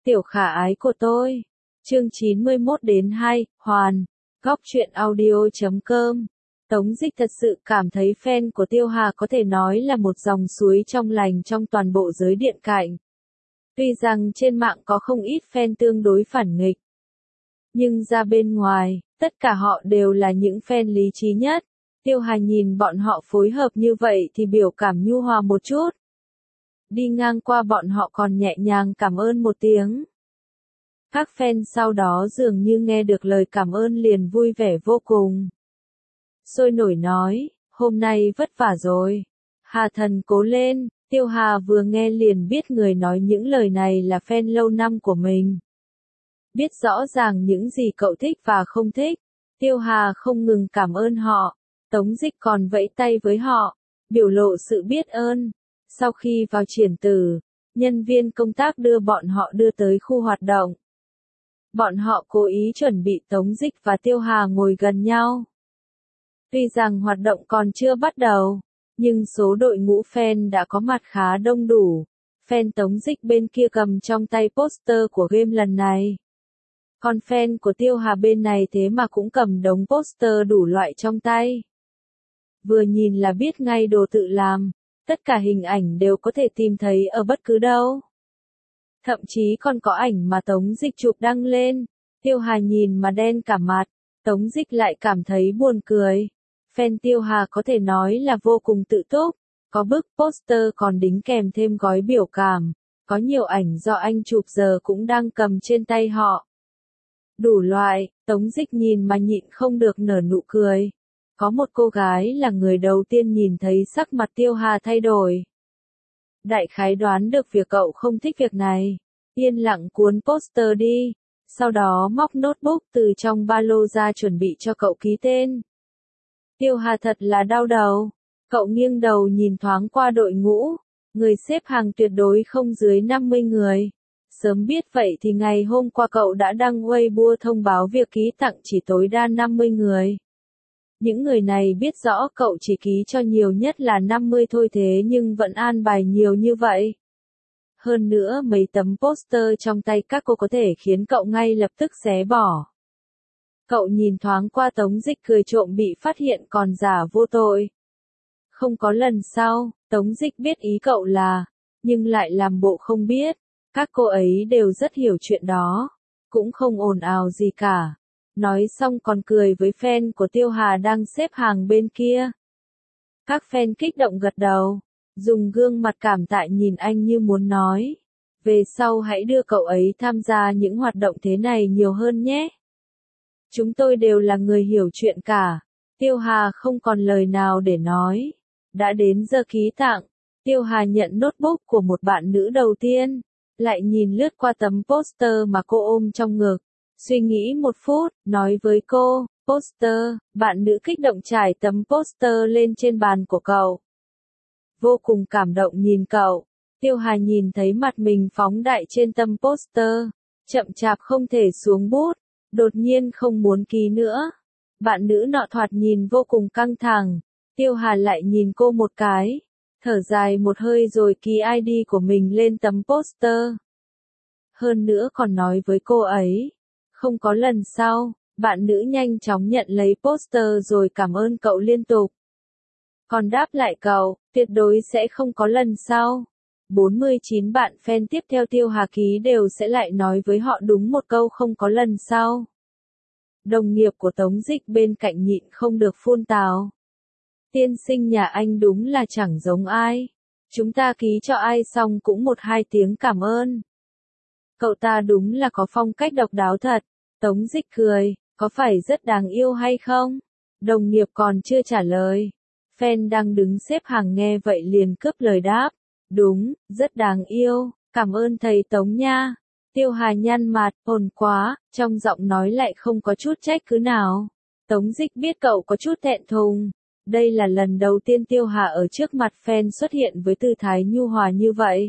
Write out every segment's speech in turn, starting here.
Tiểu khả ái của tôi. Chương 91-2, Hoàn. Góc truyện audio.com. Tống Dịch thật sự cảm thấy fan của Tiêu Hà có thể nói là một dòng suối trong lành trong toàn bộ giới điện cạnh. Tuy rằng trên mạng có không ít fan tương đối phản nghịch, nhưng ra bên ngoài, tất cả họ đều là những fan lý trí nhất. Tiêu Hà nhìn bọn họ phối hợp như vậy thì biểu cảm nhu hòa một chút. Đi ngang qua bọn họ còn nhẹ nhàng cảm ơn một tiếng. Các fan sau đó dường như nghe được lời cảm ơn liền vui vẻ vô cùng. Sôi nổi nói, hôm nay vất vả rồi. Hà thần cố lên. Tiêu Hà vừa nghe liền biết người nói những lời này là fan lâu năm của mình. Biết rõ ràng những gì cậu thích và không thích. Tiêu Hà không ngừng cảm ơn họ. Tống Dịch còn vẫy tay với họ, biểu lộ sự biết ơn. Sau khi vào triển tử, nhân viên công tác đưa bọn họ đưa tới khu hoạt động. Bọn họ cố ý chuẩn bị Tống Dịch và Tiêu Hà ngồi gần nhau. Tuy rằng hoạt động còn chưa bắt đầu, nhưng số đội ngũ fan đã có mặt khá đông đủ. Fan Tống Dịch bên kia cầm trong tay poster của game lần này. Còn fan của Tiêu Hà bên này thế mà cũng cầm đống poster đủ loại trong tay. Vừa nhìn là biết ngay đồ tự làm, tất cả hình ảnh đều có thể tìm thấy ở bất cứ đâu. Thậm chí còn có ảnh mà Tống Dịch chụp đăng lên, Tiêu Hà nhìn mà đen cả mặt, Tống Dịch lại cảm thấy buồn cười. Fan Tiêu Hà có thể nói là vô cùng tự túc, có bức poster còn đính kèm thêm gói biểu cảm, có nhiều ảnh do anh chụp giờ cũng đang cầm trên tay họ. Đủ loại, Tống Dịch nhìn mà nhịn không được nở nụ cười. Có một cô gái là người đầu tiên nhìn thấy sắc mặt Tiêu Hà thay đổi. Đại khái đoán được việc cậu không thích việc này. Yên lặng cuốn poster đi. Sau đó móc notebook từ trong ba lô ra chuẩn bị cho cậu ký tên. Tiêu Hà thật là đau đầu. Cậu nghiêng đầu nhìn thoáng qua đội ngũ. Người xếp hàng tuyệt đối không dưới 50 người. Sớm biết vậy thì ngày hôm qua cậu đã đăng Weibo thông báo việc ký tặng chỉ tối đa 50 người. Những người này biết rõ cậu chỉ ký cho nhiều nhất là 50 thôi thế nhưng vẫn an bài nhiều như vậy. Hơn nữa mấy tấm poster trong tay các cô có thể khiến cậu ngay lập tức xé bỏ. Cậu nhìn thoáng qua Tống Dịch cười trộm bị phát hiện còn giả vô tội. Không có lần sau, Tống Dịch biết ý cậu là, nhưng lại làm bộ không biết. Các cô ấy đều rất hiểu chuyện đó, cũng không ồn ào gì cả. Nói xong còn cười với fan của Tiêu Hà đang xếp hàng bên kia. Các fan kích động gật đầu, dùng gương mặt cảm tạ nhìn anh như muốn nói. Về sau hãy đưa cậu ấy tham gia những hoạt động thế này nhiều hơn nhé. Chúng tôi đều là người hiểu chuyện cả. Tiêu Hà không còn lời nào để nói. Đã đến giờ ký tặng, Tiêu Hà nhận notebook của một bạn nữ đầu tiên. Lại nhìn lướt qua tấm poster mà cô ôm trong ngực. Suy nghĩ một phút, nói với cô, poster, bạn nữ kích động trải tấm poster lên trên bàn của cậu. Vô cùng cảm động nhìn cậu. Tiêu Hà nhìn thấy mặt mình phóng đại trên tấm poster. Chậm chạp không thể xuống bút. Đột nhiên không muốn ký nữa. Bạn nữ nọ thoạt nhìn vô cùng căng thẳng. Tiêu Hà lại nhìn cô một cái. Thở dài một hơi rồi ký ID của mình lên tấm poster. Hơn nữa còn nói với cô ấy. Không có lần sau, bạn nữ nhanh chóng nhận lấy poster rồi cảm ơn cậu liên tục. Còn đáp lại cậu, tuyệt đối sẽ không có lần sau. 49 bạn fan tiếp theo Tiêu Hà ký đều sẽ lại nói với họ đúng một câu không có lần sau. Đồng nghiệp của Tống Dịch bên cạnh nhịn không được phun tào. Tiên sinh nhà anh đúng là chẳng giống ai. Chúng ta ký cho ai xong cũng 1-2 tiếng cảm ơn. Cậu ta đúng là có phong cách độc đáo thật. Tống Dịch cười, có phải rất đáng yêu hay không? Đồng nghiệp còn chưa trả lời. Fan đang đứng xếp hàng nghe vậy liền cướp lời đáp. Đúng, rất đáng yêu, cảm ơn thầy Tống nha. Tiêu Hà nhăn mặt, ồn quá, trong giọng nói lại không có chút trách cứ nào. Tống Dịch biết cậu có chút thẹn thùng. Đây là lần đầu tiên Tiêu Hà ở trước mặt fan xuất hiện với tư thái nhu hòa như vậy.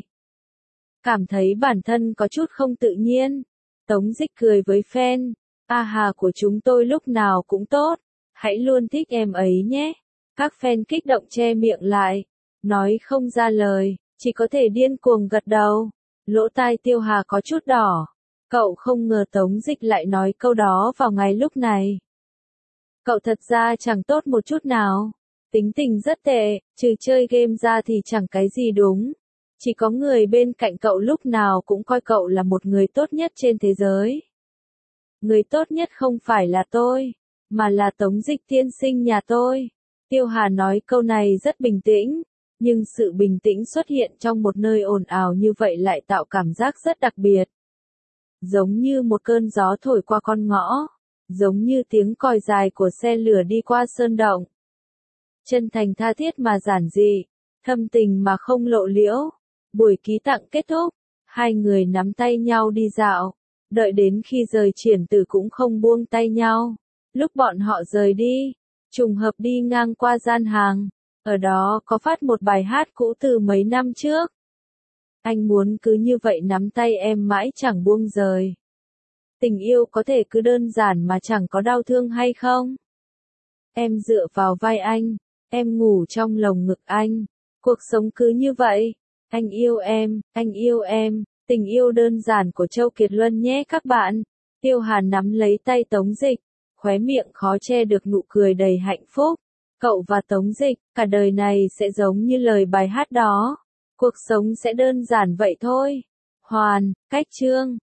Cảm thấy bản thân có chút không tự nhiên. Tống Dịch cười với fan. A Hà của chúng tôi lúc nào cũng tốt. Hãy luôn thích em ấy nhé. Các fan kích động che miệng lại. Nói không ra lời, chỉ có thể điên cuồng gật đầu. Lỗ tai Tiêu Hà có chút đỏ. Cậu không ngờ Tống Dịch lại nói câu đó vào ngày lúc này. Cậu thật ra chẳng tốt một chút nào. Tính tình rất tệ, trừ chơi game ra thì chẳng cái gì đúng. Chỉ có người bên cạnh cậu lúc nào cũng coi cậu là một người tốt nhất trên thế giới. Người tốt nhất không phải là tôi, mà là Tống Dịch tiên sinh nhà tôi. Tiêu Hà nói câu này rất bình tĩnh, nhưng sự bình tĩnh xuất hiện trong một nơi ồn ào như vậy lại tạo cảm giác rất đặc biệt. Giống như một cơn gió thổi qua con ngõ, giống như tiếng còi dài của xe lửa đi qua sơn động. Chân thành tha thiết mà giản dị, thâm tình mà không lộ liễu. Buổi ký tặng kết thúc, hai người nắm tay nhau đi dạo, đợi đến khi rời Triển Tử cũng không buông tay nhau. Lúc bọn họ rời đi, trùng hợp đi ngang qua gian hàng, ở đó có phát một bài hát cũ từ mấy năm trước. Anh muốn cứ như vậy nắm tay em mãi chẳng buông rời. Tình yêu có thể cứ đơn giản mà chẳng có đau thương hay không? Em dựa vào vai anh, em ngủ trong lồng ngực anh. Cuộc sống cứ như vậy. Anh yêu em, tình yêu đơn giản của Châu Kiệt Luân nhé các bạn. Tiêu Hà nắm lấy tay Tống Dịch, khóe miệng khó che được nụ cười đầy hạnh phúc. Cậu và Tống Dịch, cả đời này sẽ giống như lời bài hát đó. Cuộc sống sẽ đơn giản vậy thôi. Hoàn, cách chương.